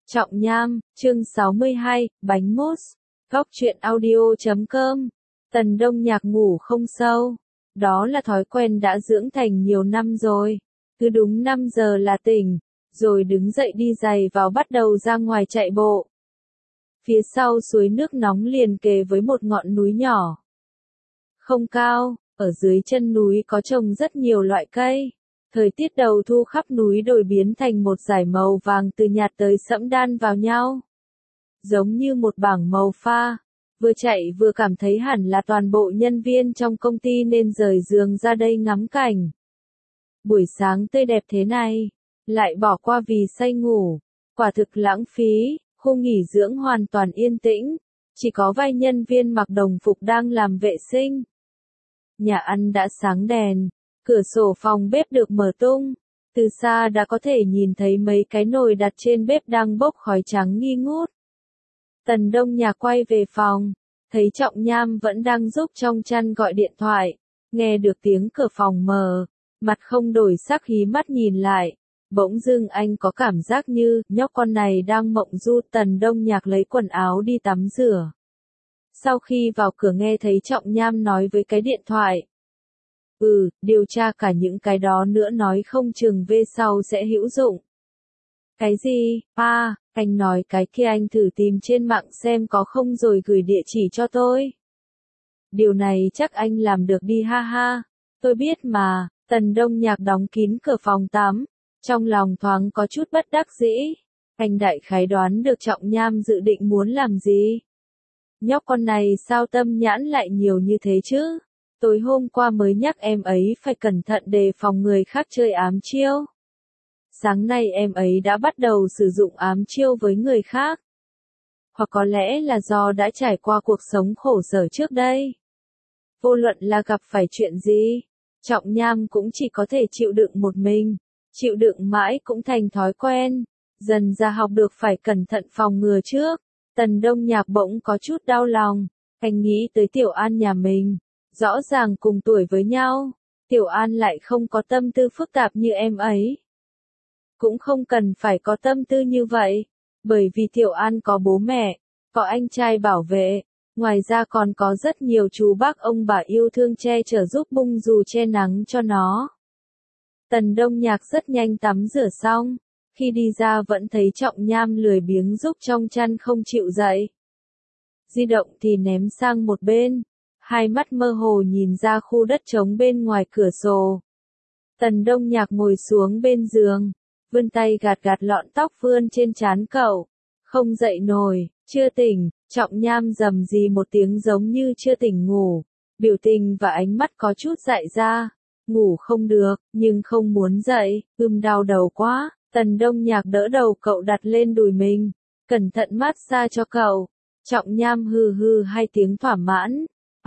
Trọng Nham, chương 62, bánh mousse. Góc truyện audio.com. Tần Đông Nhạc ngủ không sâu. Đó là thói quen đã dưỡng thành nhiều năm rồi. Cứ đúng 5 giờ là tỉnh, rồi đứng dậy đi giày vào bắt đầu ra ngoài chạy bộ. Phía sau suối nước nóng liền kề với một ngọn núi nhỏ. Không cao, ở dưới chân núi có trồng rất nhiều loại cây. Thời tiết đầu thu khắp núi đồi biến thành một dải màu vàng từ nhạt tới sẫm đan vào nhau. Giống như một bảng màu pha. Vừa chạy vừa cảm thấy hẳn là toàn bộ nhân viên trong công ty nên rời giường ra đây ngắm cảnh. Buổi sáng tươi đẹp thế này, lại bỏ qua vì say ngủ. Quả thực lãng phí, khu nghỉ dưỡng hoàn toàn yên tĩnh. Chỉ có vài nhân viên mặc đồng phục đang làm vệ sinh. Nhà ăn đã sáng đèn. Cửa sổ phòng bếp được mở tung, từ xa đã có thể nhìn thấy mấy cái nồi đặt trên bếp đang bốc khói trắng nghi ngút. Tần Đông Nhạc quay về phòng, thấy Trọng Nham vẫn đang giúp trong chăn gọi điện thoại, nghe được tiếng cửa phòng mở, mặt không đổi sắc hí mắt nhìn lại, bỗng dưng anh có cảm giác như nhóc con này đang mộng du. Tần Đông Nhạc lấy quần áo đi tắm rửa. Sau khi vào cửa nghe thấy Trọng Nham nói với cái điện thoại. Điều tra cả những cái đó nữa nói không chừng về sau sẽ hữu dụng. Cái gì? Anh nói cái kia anh thử tìm trên mạng xem có không rồi gửi địa chỉ cho tôi. Điều này chắc anh làm được đi ha ha. Tôi biết mà. Tần Đông Nhạc đóng kín cửa phòng tắm. Trong lòng thoáng có chút bất đắc dĩ. Anh đại khái đoán được Trọng Nham dự định muốn làm gì. Nhóc con này sao tâm nhãn lại nhiều như thế chứ? Tối hôm qua mới nhắc em ấy phải cẩn thận đề phòng người khác chơi ám chiêu. Sáng nay em ấy đã bắt đầu sử dụng ám chiêu với người khác. Hoặc có lẽ là do đã trải qua cuộc sống khổ sở trước đây. Vô luận là gặp phải chuyện gì, Trọng Nham cũng chỉ có thể chịu đựng một mình. Chịu đựng mãi cũng thành thói quen. Dần ra học được phải cẩn thận phòng ngừa trước. Tần Đông Nhạc bỗng có chút đau lòng. Anh nghĩ tới Tiểu An nhà mình. Rõ ràng cùng tuổi với nhau, Tiểu An lại không có tâm tư phức tạp như em ấy. Cũng không cần phải có tâm tư như vậy, bởi vì Tiểu An có bố mẹ, có anh trai bảo vệ, ngoài ra còn có rất nhiều chú bác ông bà yêu thương che chở giúp bung dù che nắng cho nó. Tần Đông Nhạc rất nhanh tắm rửa xong, khi đi ra vẫn thấy Trọng Nham lười biếng giúp trong chăn không chịu dậy. Di động thì ném sang một bên. Hai mắt mơ hồ nhìn ra khu đất trống bên ngoài cửa sổ. Tần Đông Nhạc ngồi xuống bên giường, vươn tay gạt gạt lọn tóc vươn trên trán cậu. Không dậy nổi, chưa tỉnh. Trọng Nham rầm rì một tiếng giống như chưa tỉnh ngủ. Biểu tình và ánh mắt có chút dại ra. Ngủ không được, nhưng không muốn dậy, đau đầu quá. Tần Đông Nhạc đỡ đầu cậu đặt lên đùi mình, cẩn thận massage cho cậu. Trọng Nham hừ hừ hai tiếng thỏa mãn.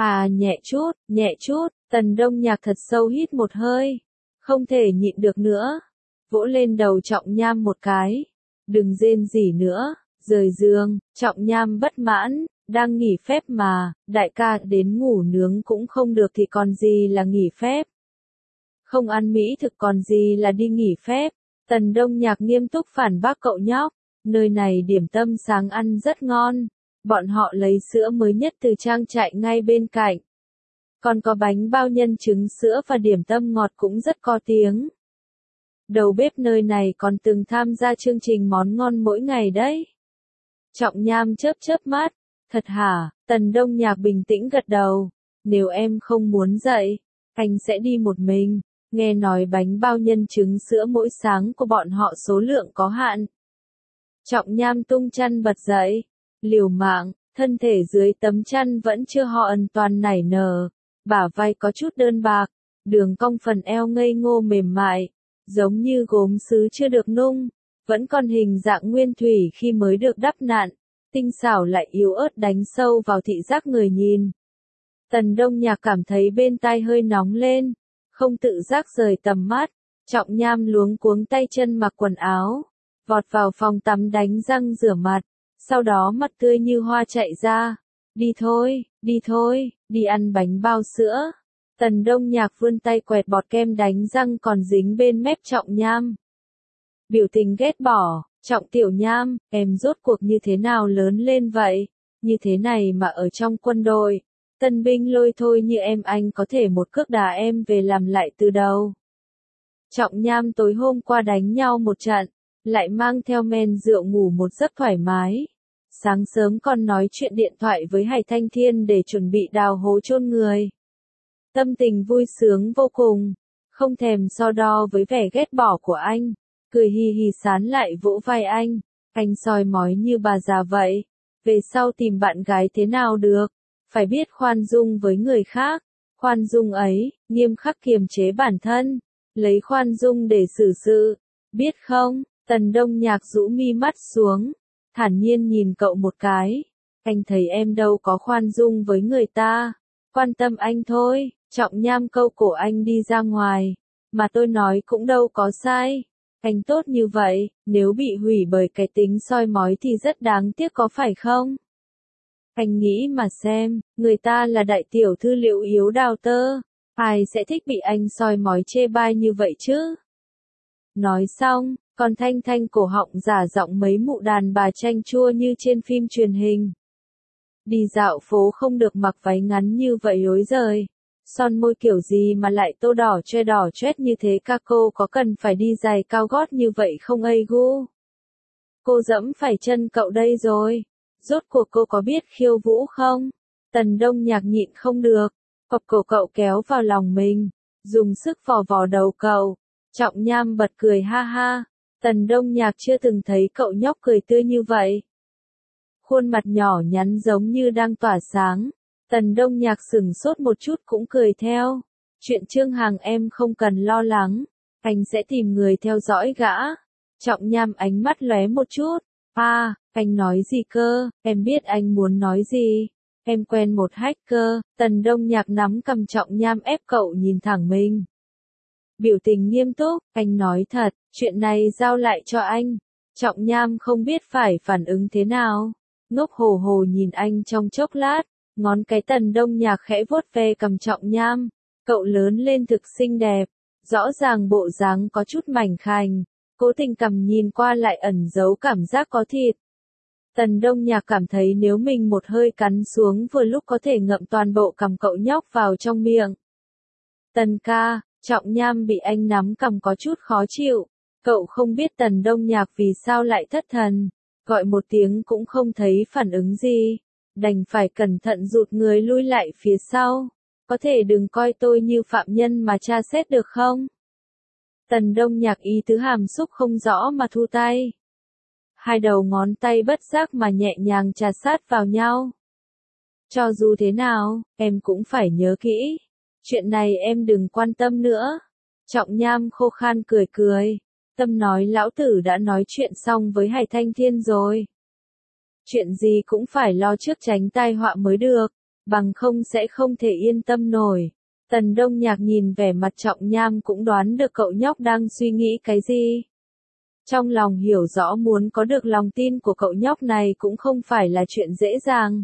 Nhẹ chút, Tần Đông Nhạc thật sâu hít một hơi. Không thể nhịn được nữa. Vỗ lên đầu Trọng Nham một cái. Đừng rên rỉ nữa, rời giường. Trọng Nham bất mãn, đang nghỉ phép mà, đại ca đến ngủ nướng cũng không được thì còn gì là nghỉ phép. Không ăn mỹ thực còn gì là đi nghỉ phép. Tần Đông Nhạc nghiêm túc phản bác cậu nhóc. Nơi này điểm tâm sáng ăn rất ngon. Bọn họ lấy sữa mới nhất từ trang trại ngay bên cạnh. Còn có bánh bao nhân trứng sữa và điểm tâm ngọt cũng rất có tiếng. Đầu bếp nơi này còn từng tham gia chương trình món ngon mỗi ngày đấy. Trọng Nham chớp mắt. Thật hả? Tần Đông Nhạc bình tĩnh gật đầu. Nếu em không muốn dậy, anh sẽ đi một mình. Nghe nói bánh bao nhân trứng sữa mỗi sáng của bọn họ số lượng có hạn. Trọng Nham tung chăn bật dậy. Liều mạng, thân thể dưới tấm chăn vẫn chưa hoàn toàn nảy nở, bả vai có chút đơn bạc, đường cong phần eo ngây ngô mềm mại, giống như gốm sứ chưa được nung, vẫn còn hình dạng nguyên thủy khi mới được đắp nặn, tinh xảo lại yếu ớt đánh sâu vào thị giác người nhìn. Tần Đông Nhạc cảm thấy bên tai hơi nóng lên, không tự giác rời tầm mắt, Trọng Nham luống cuống tay chân mặc quần áo, vọt vào phòng tắm đánh răng rửa mặt. Sau đó mặt tươi như hoa chạy ra. Đi thôi, đi ăn bánh bao sữa. Tần Đông Nhạc vươn tay quẹt bọt kem đánh răng còn dính bên mép Trọng Nham. Biểu tình ghét bỏ, Trọng Tiểu Nham, em rốt cuộc như thế nào lớn lên vậy? Như thế này mà ở trong quân đội, tân binh lôi thôi như em anh có thể một cước đá em về làm lại từ đầu. Trọng Nham tối hôm qua đánh nhau một trận, lại mang theo men rượu ngủ một giấc thoải mái. Sáng sớm còn nói chuyện điện thoại với Hải Thanh Thiên để chuẩn bị đào hố chôn người. Tâm tình vui sướng vô cùng, không thèm so đo với vẻ ghét bỏ của anh, cười hì hì sán lại vỗ vai anh soi mói như bà già vậy, về sau tìm bạn gái thế nào được, phải biết khoan dung với người khác, khoan dung ấy, nghiêm khắc kiềm chế bản thân, lấy khoan dung để xử sự, biết không? Tần Đông Nhạc rũ mi mắt xuống, thản nhiên nhìn cậu một cái, anh thấy em đâu có khoan dung với người ta, quan tâm anh thôi. Trọng Nham câu cổ anh đi ra ngoài, mà tôi nói cũng đâu có sai. Anh tốt như vậy, nếu bị hủy bởi cái tính soi mói thì rất đáng tiếc có phải không? Anh nghĩ mà xem, người ta là đại tiểu thư Liễu Yếu Đào Tơ, ai sẽ thích bị anh soi mói chê bai như vậy chứ? Nói xong, còn Thanh Thanh cổ họng giả giọng mấy mụ đàn bà chanh chua như trên phim truyền hình. Đi dạo phố không được mặc váy ngắn như vậy rối rời. Son môi kiểu gì mà lại tô đỏ choét như thế ca, cô có cần phải đi giày cao gót như vậy không ây gu? Cô dẫm phải chân cậu đây rồi. Rốt cuộc cô có biết khiêu vũ không? Tần Đông Nhạc nhịn không được, cọp cổ cậu kéo vào lòng mình, dùng sức vò vò đầu cậu. Trọng Nham bật cười ha ha. Tần Đông Nhạc chưa từng thấy cậu nhóc cười tươi như vậy. Khuôn mặt nhỏ nhắn giống như đang tỏa sáng. Tần Đông Nhạc sửng sốt một chút cũng cười theo. Chuyện Trương Hằng em không cần lo lắng, anh sẽ tìm người theo dõi gã. Trọng Nham ánh mắt lóe một chút. Anh nói gì cơ, em biết anh muốn nói gì. Em quen một hacker. Tần Đông Nhạc nắm cầm Trọng Nham ép cậu nhìn thẳng mình. Biểu tình nghiêm túc, anh nói thật, chuyện này giao lại cho anh. Trọng Nham không biết phải phản ứng thế nào. Ngốc hồ hồ nhìn anh trong chốc lát. Ngón cái Tần Đông Nhạc khẽ vuốt ve cầm Trọng Nham, cậu lớn lên thực xinh đẹp, rõ ràng bộ dáng có chút mảnh khảnh, cố tình cầm nhìn qua lại ẩn giấu cảm giác có thịt. Tần Đông Nhạc cảm thấy nếu mình một hơi cắn xuống vừa lúc có thể ngậm toàn bộ cằm cậu nhóc vào trong miệng. Tần ca, Trọng Nham bị anh nắm cằm có chút khó chịu, cậu không biết Tần Đông Nhạc vì sao lại thất thần, gọi một tiếng cũng không thấy phản ứng gì. Đành phải cẩn thận rụt người lui lại phía sau. Có thể đừng coi tôi như phạm nhân mà tra xét được không? Tần Đông Nhạc ý tứ hàm xúc không rõ mà thu tay. Hai đầu ngón tay bất giác mà nhẹ nhàng chà sát vào nhau. Cho dù thế nào, em cũng phải nhớ kỹ. Chuyện này em đừng quan tâm nữa. Trọng Nham khô khan cười cười. Tâm nói lão tử đã nói chuyện xong với Hải Thanh Thiên rồi. Chuyện gì cũng phải lo trước tránh tai họa mới được, bằng không sẽ không thể yên tâm nổi. Tần Đông Nhạc nhìn vẻ mặt Trọng Nham cũng đoán được cậu nhóc đang suy nghĩ cái gì. Trong lòng hiểu rõ muốn có được lòng tin của cậu nhóc này cũng không phải là chuyện dễ dàng.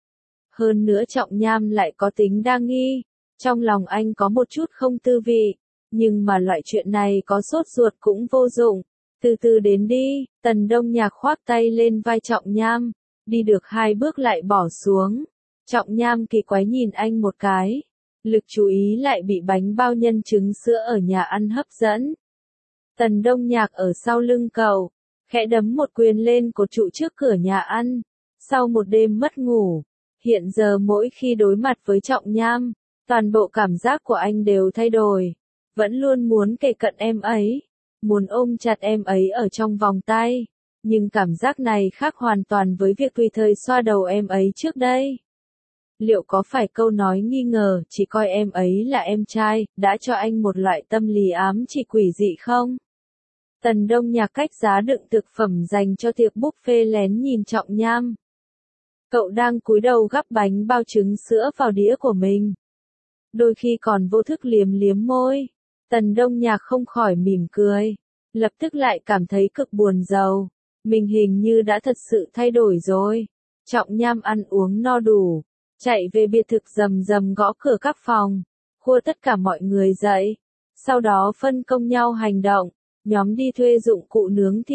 Hơn nữa Trọng Nham lại có tính đa nghi, trong lòng anh có một chút không tư vị, nhưng mà loại chuyện này có sốt ruột cũng vô dụng. Từ từ đến đi. Tần Đông Nhạc khoác tay lên vai Trọng Nham, đi được 2 bước lại bỏ xuống. Trọng Nham kỳ quái nhìn anh một cái, lực chú ý lại bị bánh bao nhân trứng sữa ở nhà ăn hấp dẫn. Tần Đông Nhạc ở sau lưng cậu, khẽ đấm một quyền lên cột trụ trước cửa nhà ăn. Sau một đêm mất ngủ, hiện giờ mỗi khi đối mặt với Trọng Nham, toàn bộ cảm giác của anh đều thay đổi, vẫn luôn muốn kề cận em ấy. Muốn ôm chặt em ấy ở trong vòng tay, nhưng cảm giác này khác hoàn toàn với việc tùy thời xoa đầu em ấy trước đây. Liệu có phải câu nói nghi ngờ chỉ coi em ấy là em trai, đã cho anh một loại tâm lý ám chỉ quỷ dị không? Tần Đông Nhạc cách giá đựng thực phẩm dành cho tiệc buffet lén nhìn Trọng Nham. Cậu đang cúi đầu gắp bánh bao trứng sữa vào đĩa của mình. Đôi khi còn vô thức liếm liếm môi. Tần Đông Nhạc không khỏi mỉm cười, lập tức lại cảm thấy cực buồn rầu. Mình hình như đã thật sự thay đổi rồi. Trọng Nham ăn uống no đủ, chạy về biệt thực rầm rầm gõ cửa các phòng, khua tất cả mọi người dậy. Sau đó phân công nhau hành động, nhóm đi thuê dụng cụ nướng thịt,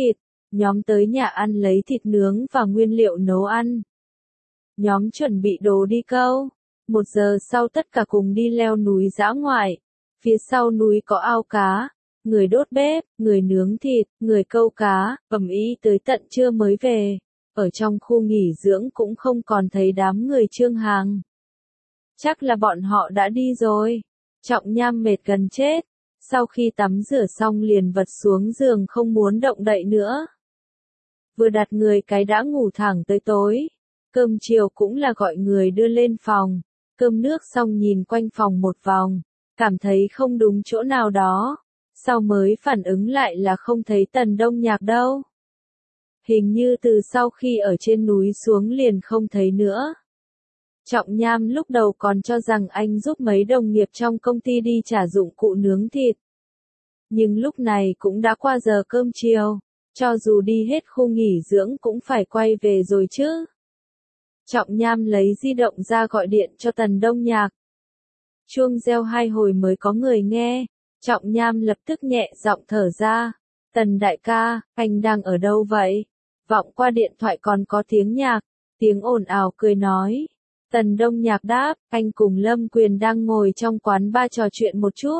Nhóm tới nhà ăn lấy thịt nướng và nguyên liệu nấu ăn. Nhóm chuẩn bị đồ đi câu. 1 giờ sau tất cả cùng đi leo núi dã ngoại. Phía sau núi có ao cá. Người đốt bếp, người nướng thịt, người câu cá, ầm ĩ tới tận trưa mới về. Ở trong khu nghỉ dưỡng cũng không còn thấy đám người Trương Hằng. Chắc là bọn họ đã đi rồi. Trọng Nham mệt gần chết. Sau khi tắm rửa xong liền vật xuống giường không muốn động đậy nữa. Vừa đặt người cái đã ngủ thẳng tới tối. Cơm chiều cũng là gọi người đưa lên phòng. Cơm nước xong nhìn quanh phòng một vòng. Cảm thấy không đúng chỗ nào đó. Sau mới phản ứng lại là không thấy Tần Đông Nhạc đâu. Hình như từ sau khi ở trên núi xuống liền không thấy nữa. Trọng Nham lúc đầu còn cho rằng anh giúp mấy đồng nghiệp trong công ty đi trả dụng cụ nướng thịt. Nhưng lúc này cũng đã qua giờ cơm chiều. Cho dù đi hết khu nghỉ dưỡng cũng phải quay về rồi chứ. Trọng Nham lấy di động ra gọi điện cho Tần Đông Nhạc. Chuông reo 2 hồi mới có người nghe. Trọng Nham lập tức nhẹ giọng thở ra. Tần đại ca, anh đang ở đâu vậy? Vọng qua điện thoại còn có tiếng nhạc. Tiếng ồn ào cười nói. Tần Đông Nhạc đáp, anh cùng Lâm Quyền đang ngồi trong quán bar trò chuyện một chút.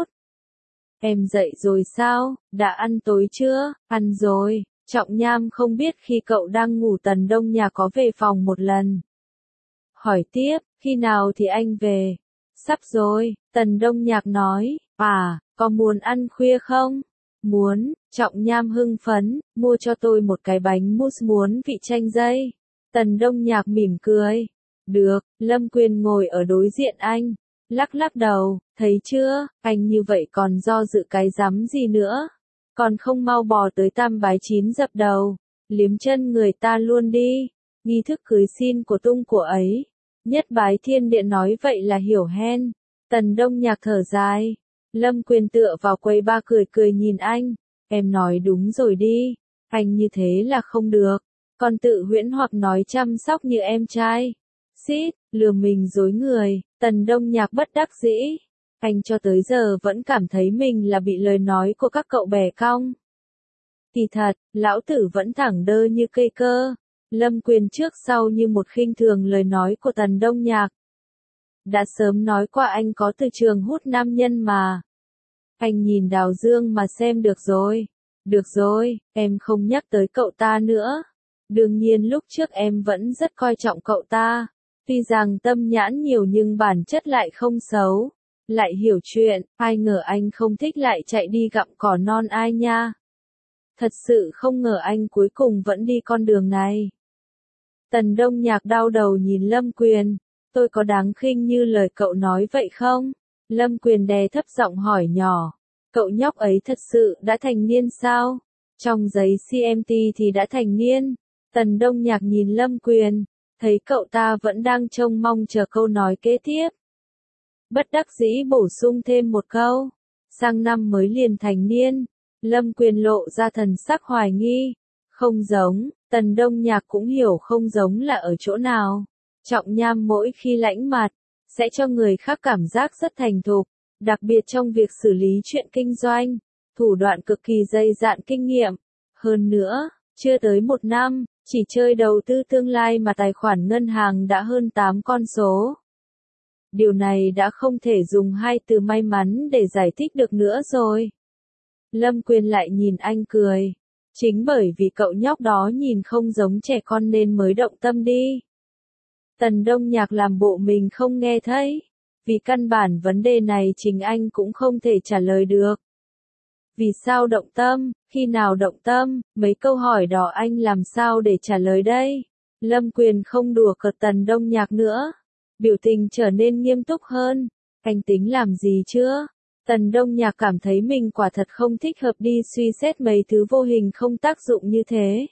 Em dậy rồi sao? Đã ăn tối chưa? Ăn rồi. Trọng Nham không biết khi cậu đang ngủ Tần Đông Nhạc có về phòng một lần. Hỏi tiếp, khi nào thì anh về? Sắp rồi, Tần Đông Nhạc nói. À, có muốn ăn khuya không? Muốn. Trọng Nham hưng phấn, mua cho tôi một cái bánh mousse muốn vị chanh dây. Tần Đông Nhạc mỉm cười. Được, Lâm Quyền ngồi ở đối diện anh. Lắc lắc đầu, thấy chưa, anh như vậy còn do dự cái rắm gì nữa. Còn không mau bò tới Tam Bái 9 dập đầu. Liếm chân người ta luôn đi. Nghi thức cưới xin của tung của ấy. Nhất Bái Thiên Điện nói vậy là hiểu hen. Tần Đông Nhạc thở dài. Lâm Quyền tựa vào quầy ba cười cười nhìn anh. Em nói đúng rồi đi. Anh như thế là không được. Còn tự huyễn hoặc nói chăm sóc như em trai. Xít, lừa mình dối người. Tần Đông Nhạc bất đắc dĩ. Anh cho tới giờ vẫn cảm thấy mình là bị lời nói của các cậu bè cong. Kỳ thật, lão tử vẫn thẳng đơ như cây cơ. Lâm Quyền trước sau như một khinh thường lời nói của Tần Đông Nhạc. Đã sớm nói qua anh có từ trường hút nam nhân mà. Anh nhìn Đào Dương mà xem được rồi. Được rồi, em không nhắc tới cậu ta nữa. Đương nhiên lúc trước em vẫn rất coi trọng cậu ta. Tuy rằng tâm nhãn nhiều nhưng bản chất lại không xấu. Lại hiểu chuyện, ai ngờ anh không thích lại chạy đi gặm cỏ non ai nha. Thật sự không ngờ anh cuối cùng vẫn đi con đường này. Tần Đông Nhạc đau đầu nhìn Lâm Quyền. Tôi có đáng khinh như lời cậu nói vậy không? Lâm Quyền đè thấp giọng hỏi nhỏ. Cậu nhóc ấy thật sự đã thành niên sao? Trong giấy CMT thì đã thành niên. Tần Đông Nhạc nhìn Lâm Quyền. Thấy cậu ta vẫn đang trông mong chờ câu nói kế tiếp. Bất đắc dĩ bổ sung thêm một câu. Sang năm mới liền thành niên. Lâm Quyền lộ ra thần sắc hoài nghi. Không giống, Tần Đông Nhạc cũng hiểu không giống là ở chỗ nào. Trọng Nham mỗi khi lãnh mặt, sẽ cho người khác cảm giác rất thành thục. Đặc biệt trong việc xử lý chuyện kinh doanh. Thủ đoạn cực kỳ dày dạn kinh nghiệm. Hơn nữa, chưa tới 1 năm, chỉ chơi đầu tư tương lai mà tài khoản ngân hàng đã hơn 8 con số. Điều này đã không thể dùng 2 từ may mắn để giải thích được nữa rồi. Lâm Quyền lại nhìn anh cười. Chính bởi vì cậu nhóc đó nhìn không giống trẻ con nên mới động tâm đi. Tần Đông Nhạc làm bộ mình không nghe thấy. Vì căn bản vấn đề này chính anh cũng không thể trả lời được. Vì sao động tâm, khi nào động tâm, mấy câu hỏi đó anh làm sao để trả lời đây? Lâm Quyền không đùa cợt Tần Đông Nhạc nữa. Biểu tình trở nên nghiêm túc hơn. Anh tính làm gì chưa? Tần Đông Nhạc cảm thấy mình quả thật không thích hợp đi suy xét mấy thứ vô hình không tác dụng như thế.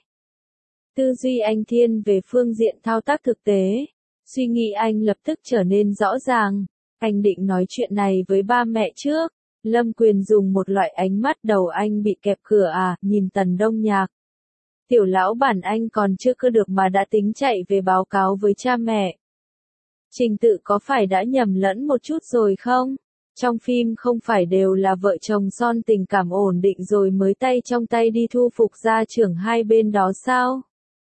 Tư duy anh thiên về phương diện thao tác thực tế. Suy nghĩ anh lập tức trở nên rõ ràng. Anh định nói chuyện này với ba mẹ trước. Lâm Quyền dùng một loại ánh mắt đầu anh bị kẹp cửa à, nhìn Tần Đông Nhạc. Tiểu lão bản anh còn chưa cơ được mà đã tính chạy về báo cáo với cha mẹ. Trình tự có phải đã nhầm lẫn một chút rồi không? Trong phim không phải đều là vợ chồng son tình cảm ổn định rồi mới tay trong tay đi thu phục gia trưởng hai bên đó sao?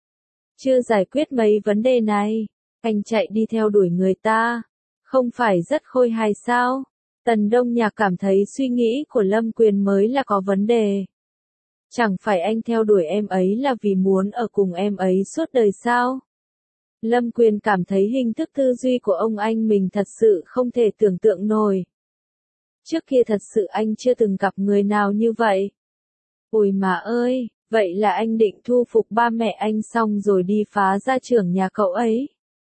Chưa giải quyết mấy vấn đề này, anh chạy đi theo đuổi người ta, không phải rất khôi hài sao? Tần Đông Nhạc cảm thấy suy nghĩ của Lâm Quyền mới là có vấn đề. Chẳng phải anh theo đuổi em ấy là vì muốn ở cùng em ấy suốt đời sao? Lâm Quyền cảm thấy hình thức tư duy của ông anh mình thật sự không thể tưởng tượng nổi. Trước kia thật sự anh chưa từng gặp người nào như vậy. Ôi mà ơi, vậy là anh định thu phục ba mẹ anh xong rồi đi phá gia trưởng nhà cậu ấy.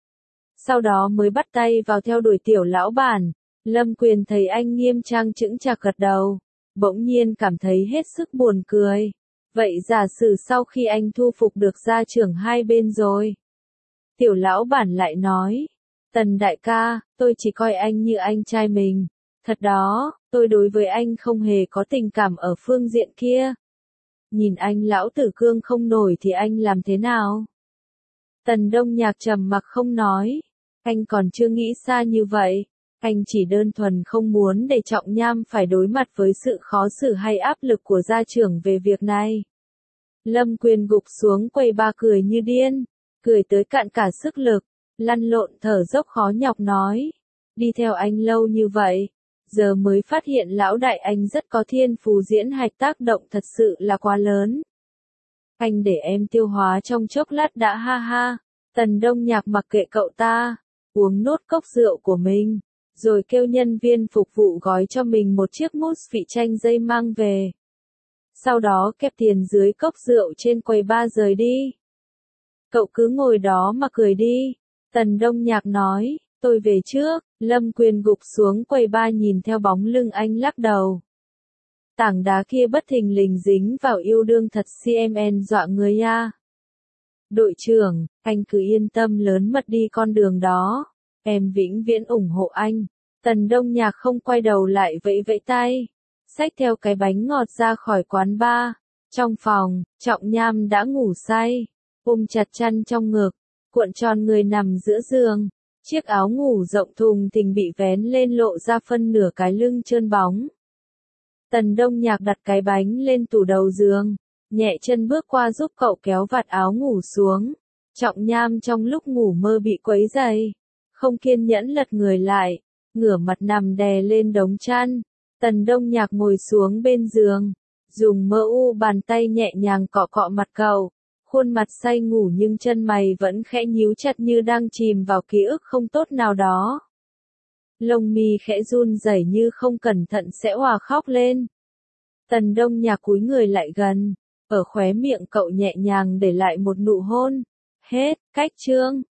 Sau đó mới bắt tay vào theo đuổi tiểu lão bản. Lâm Quyền thấy anh nghiêm trang chững chạc gật đầu, bỗng nhiên cảm thấy hết sức buồn cười. Vậy giả sử sau khi anh thu phục được gia trưởng hai bên rồi. Tiểu lão bản lại nói, Tần đại ca, tôi chỉ coi anh như anh trai mình. Thật đó, tôi đối với anh không hề có tình cảm ở phương diện kia. Nhìn anh lão tử cương không nổi thì anh làm thế nào? Tần Đông Nhạc trầm mặc không nói. Anh còn chưa nghĩ xa như vậy. Anh chỉ đơn thuần không muốn để Trọng Nham phải đối mặt với sự khó xử hay áp lực của gia trưởng về việc này. Lâm Quyền gục xuống quầy ba cười như điên. Cười tới cạn cả sức lực. Lăn lộn thở dốc khó nhọc nói. Đi theo anh lâu như vậy. Giờ mới phát hiện lão đại anh rất có thiên phú diễn hạch tác động thật sự là quá lớn. Anh để em tiêu hóa trong chốc lát đã ha ha. Tần Đông Nhạc mặc kệ cậu ta. Uống nốt cốc rượu của mình. Rồi kêu nhân viên phục vụ gói cho mình một chiếc mousse vị chanh dây mang về. Sau đó kẹp tiền dưới cốc rượu trên quầy ba rời đi. Cậu cứ ngồi đó mà cười đi. Tần Đông Nhạc nói, tôi về trước. Lâm Quyền gục xuống quầy ba nhìn theo bóng lưng anh lắc đầu. Tảng đá kia bất thình lình dính vào yêu đương thật CMN dọa người ya. Đội trưởng, anh cứ yên tâm lớn mật đi con đường đó. Em vĩnh viễn ủng hộ anh. Tần Đông Nhạc không quay đầu lại vẫy vẫy tay. Xách theo cái bánh ngọt ra khỏi quán bar. Trong phòng, Trọng Nham đã ngủ say. Ôm chặt chăn trong ngực. Cuộn tròn người nằm giữa giường. Chiếc áo ngủ rộng thùng thình bị vén lên lộ ra phân nửa cái lưng trơn bóng. Tần Đông Nhạc đặt cái bánh lên tủ đầu giường. Nhẹ chân bước qua giúp cậu kéo vạt áo ngủ xuống. Trọng Nham trong lúc ngủ mơ bị quấy dày. Không kiên nhẫn lật người lại. Ngửa mặt nằm đè lên đống chăn. Tần Đông Nhạc ngồi xuống bên giường. Dùng mơ u bàn tay nhẹ nhàng cọ cọ mặt cậu. Khuôn mặt say ngủ nhưng chân mày vẫn khẽ nhíu chặt như đang chìm vào ký ức không tốt nào đó. Lông mi khẽ run rẩy như không cẩn thận sẽ òa khóc lên. Tần Đông Nhạc cúi người lại gần. Ở khóe miệng cậu nhẹ nhàng để lại một nụ hôn. Hết, cách chương.